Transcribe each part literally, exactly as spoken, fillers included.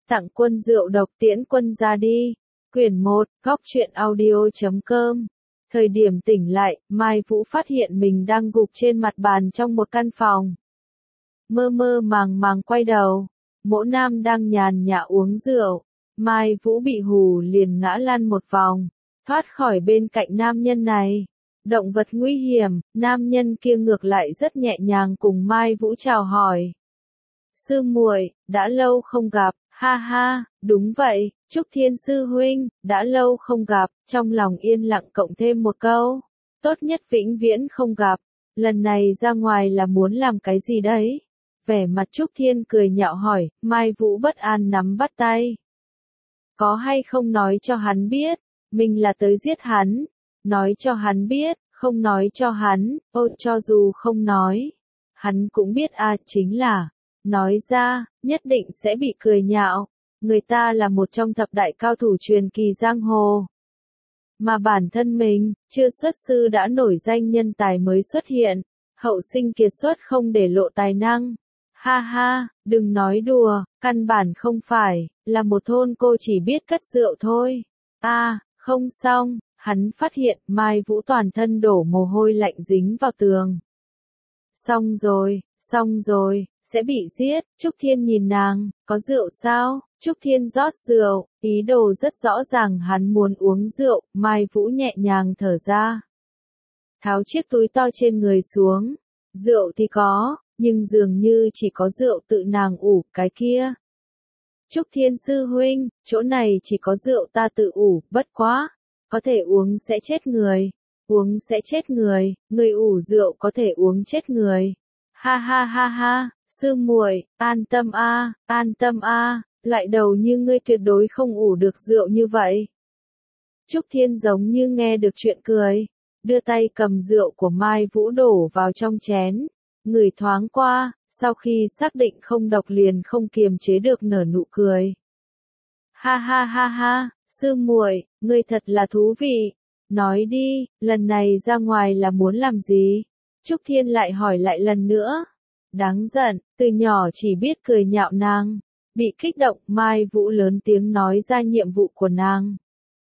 Tặng quân rượu độc tiễn quân ra đi. Quyển một, góc truyện audio chấm com. Thời điểm tỉnh lại, Mai Vũ phát hiện mình đang gục trên mặt bàn trong một căn phòng. Mơ mơ màng màng quay đầu, Mỗ Nam đang nhàn nhã uống rượu. Mai Vũ bị hù liền ngã lăn một vòng, thoát khỏi bên cạnh nam nhân này. Động vật nguy hiểm, nam nhân kia ngược lại rất nhẹ nhàng cùng Mai Vũ chào hỏi. Sư muội, đã lâu không gặp, ha ha, đúng vậy, Trúc Thiên sư huynh, đã lâu không gặp, trong lòng yên lặng cộng thêm một câu. Tốt nhất vĩnh viễn không gặp, lần này ra ngoài là muốn làm cái gì đấy? Vẻ mặt Trúc Thiên cười nhạo hỏi, Mai Vũ bất an nắm bắt tay. Có hay không nói cho hắn biết, mình là tới giết hắn, nói cho hắn biết, không nói cho hắn, ô cho dù không nói, hắn cũng biết à chính là, nói ra, nhất định sẽ bị cười nhạo, người ta là một trong thập đại cao thủ truyền kỳ giang hồ. Mà bản thân mình, chưa xuất sư đã nổi danh nhân tài mới xuất hiện, hậu sinh kiệt xuất không để lộ tài năng. Ha ha, đừng nói đùa, căn bản không phải, là một thôn cô chỉ biết cất rượu thôi. A, à, không xong, hắn phát hiện Mai Vũ toàn thân đổ mồ hôi lạnh dính vào tường. Xong rồi, xong rồi, sẽ bị giết. Trúc Thiên nhìn nàng, có rượu sao? Trúc Thiên rót rượu, ý đồ rất rõ ràng hắn muốn uống rượu, Mai Vũ nhẹ nhàng thở ra. Tháo chiếc túi to trên người xuống, rượu thì có, nhưng dường như chỉ có rượu tự nàng ủ, cái kia. Trúc Thiên sư huynh, chỗ này chỉ có rượu ta tự ủ, bất quá, có thể uống sẽ chết người, uống sẽ chết người, người ủ rượu có thể uống chết người. Ha ha ha ha, sư muội, an tâm a, an tâm a, lại đầu như ngươi tuyệt đối không ủ được rượu như vậy. Trúc Thiên giống như nghe được chuyện cười, đưa tay cầm rượu của Mai Vũ đổ vào trong chén, ngửi thoáng qua, sau khi xác định không độc liền không kiềm chế được nở nụ cười. Ha ha ha ha, sư muội, ngươi thật là thú vị. Nói đi, lần này ra ngoài là muốn làm gì? Trúc Thiên lại hỏi lại lần nữa. Đáng giận, từ nhỏ chỉ biết cười nhạo nàng. Bị kích động, Mai Vũ lớn tiếng nói ra nhiệm vụ của nàng.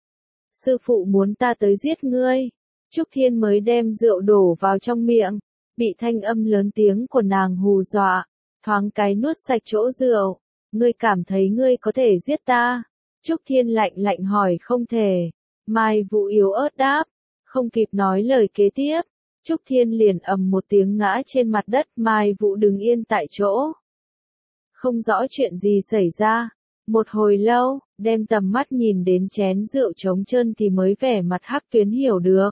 Sư phụ muốn ta tới giết ngươi. Trúc Thiên mới đem rượu đổ vào trong miệng. Bị thanh âm lớn tiếng của nàng hù dọa. Thoáng cái nuốt sạch chỗ rượu. Ngươi cảm thấy ngươi có thể giết ta? Trúc Thiên lạnh lạnh hỏi không thể. Mai Vũ yếu ớt đáp. Không kịp nói lời kế tiếp. Trúc Thiên liền ầm một tiếng ngã trên mặt đất, Mai Vũ đứng yên tại chỗ. Không rõ chuyện gì xảy ra. Một hồi lâu, đem tầm mắt nhìn đến chén rượu trống trơn thì mới vẻ mặt Hắc Tuyến hiểu được.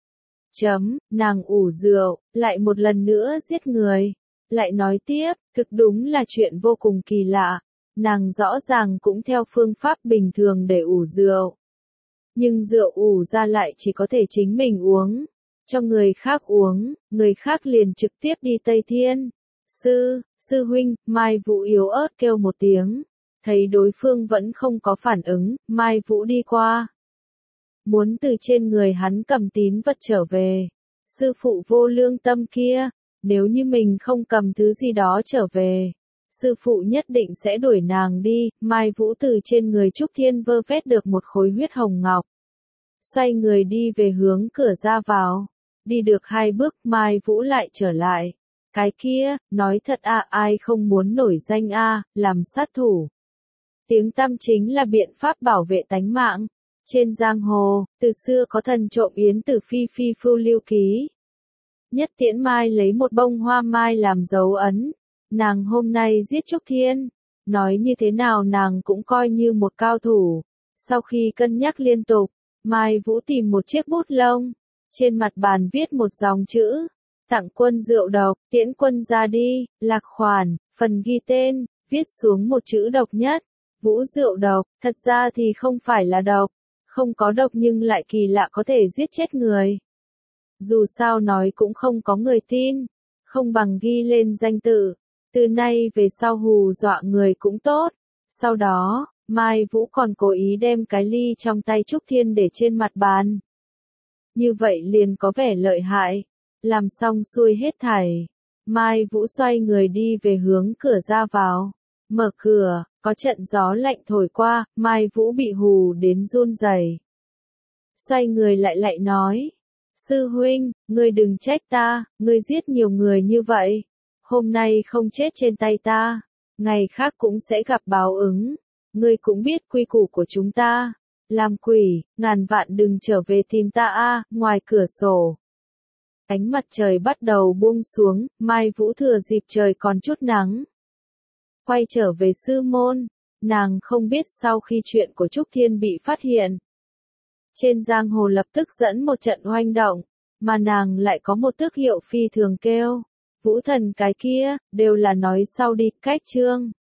Chấm, nàng ủ rượu, lại một lần nữa giết người. Lại nói tiếp, thực đúng là chuyện vô cùng kỳ lạ. Nàng rõ ràng cũng theo phương pháp bình thường để ủ rượu. Nhưng rượu ủ ra lại chỉ có thể chính mình uống. Cho người khác uống, người khác liền trực tiếp đi Tây Thiên. Sư, sư huynh, Mai Vũ yếu ớt kêu một tiếng. Thấy đối phương vẫn không có phản ứng, Mai Vũ đi qua. Muốn từ trên người hắn cầm tín vật trở về. Sư phụ vô lương tâm kia, nếu như mình không cầm thứ gì đó trở về, sư phụ nhất định sẽ đuổi nàng đi. Mai Vũ từ trên người Trúc Thiên vơ vét được một khối huyết hồng ngọc. Xoay người đi về hướng cửa ra vào. Đi được hai bước, Mai Vũ lại trở lại. Cái kia, nói thật à, ai không muốn nổi danh a, à, làm sát thủ. Tiếng tăm chính là biện pháp bảo vệ tánh mạng. Trên giang hồ, từ xưa có thần trộm yến từ phi phi phưu lưu ký. Nhất Tiễn Mai lấy một bông hoa mai làm dấu ấn. Nàng hôm nay giết Trúc Thiên. Nói như thế nào nàng cũng coi như một cao thủ. Sau khi cân nhắc liên tục, Mai Vũ tìm một chiếc bút lông. Trên mặt bàn viết một dòng chữ. Tặng quân rượu độc, tiễn quân ra đi, lạc khoản, phần ghi tên, viết xuống một chữ độc nhất. Vũ rượu độc, thật ra thì không phải là độc. Không có độc nhưng lại kỳ lạ có thể giết chết người. Dù sao nói cũng không có người tin. Không bằng ghi lên danh tự. Từ nay về sau hù dọa người cũng tốt. Sau đó, Mai Vũ còn cố ý đem cái ly trong tay Trúc Thiên để trên mặt bàn. Như vậy liền có vẻ lợi hại. Làm xong xuôi hết thảy. Mai Vũ xoay người đi về hướng cửa ra vào. Mở cửa, có trận gió lạnh thổi qua, Mai Vũ bị hù đến run rẩy. Xoay người lại lại nói. Sư huynh, ngươi đừng trách ta, ngươi giết nhiều người như vậy. Hôm nay không chết trên tay ta, ngày khác cũng sẽ gặp báo ứng. Ngươi cũng biết quy củ của chúng ta. Làm quỷ, ngàn vạn đừng trở về tìm ta a. Ngoài cửa sổ. Ánh mặt trời bắt đầu buông xuống, Mai Vũ thừa dịp trời còn chút nắng. Quay trở về sư môn, nàng không biết sau khi chuyện của Trúc Thiên bị phát hiện. Trên giang hồ lập tức dẫn một trận oanh động, mà nàng lại có một tước hiệu phi thường kêu. Vũ thần cái kia, đều là nói sau đi, cách chương.